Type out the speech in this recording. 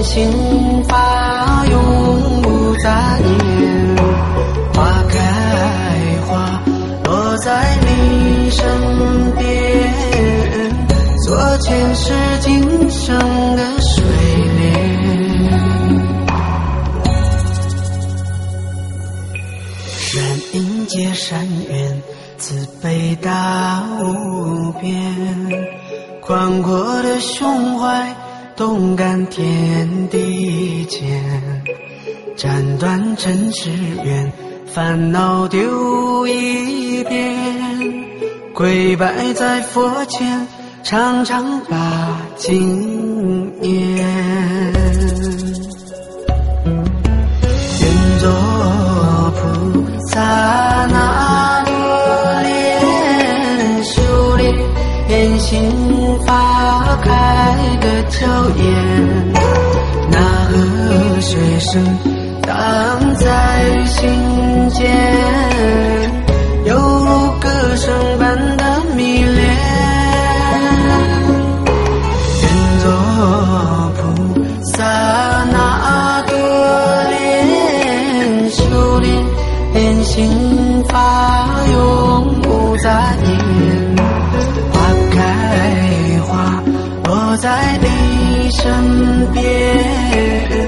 心发，永不杂念。花开花落在你身边，做前世今生的水莲。人因结善缘，慈悲大无边，宽阔的胸怀，动感天地间，斩断尘世缘，烦恼丢一边，跪拜在佛前，常常把经念。愿做菩萨那罗莲，修炼心花开的娇艳，那河水声荡在心间，犹如歌声般的迷恋。愿做菩萨那个莲，修炼心发，永不杂念。花开花落在你身边，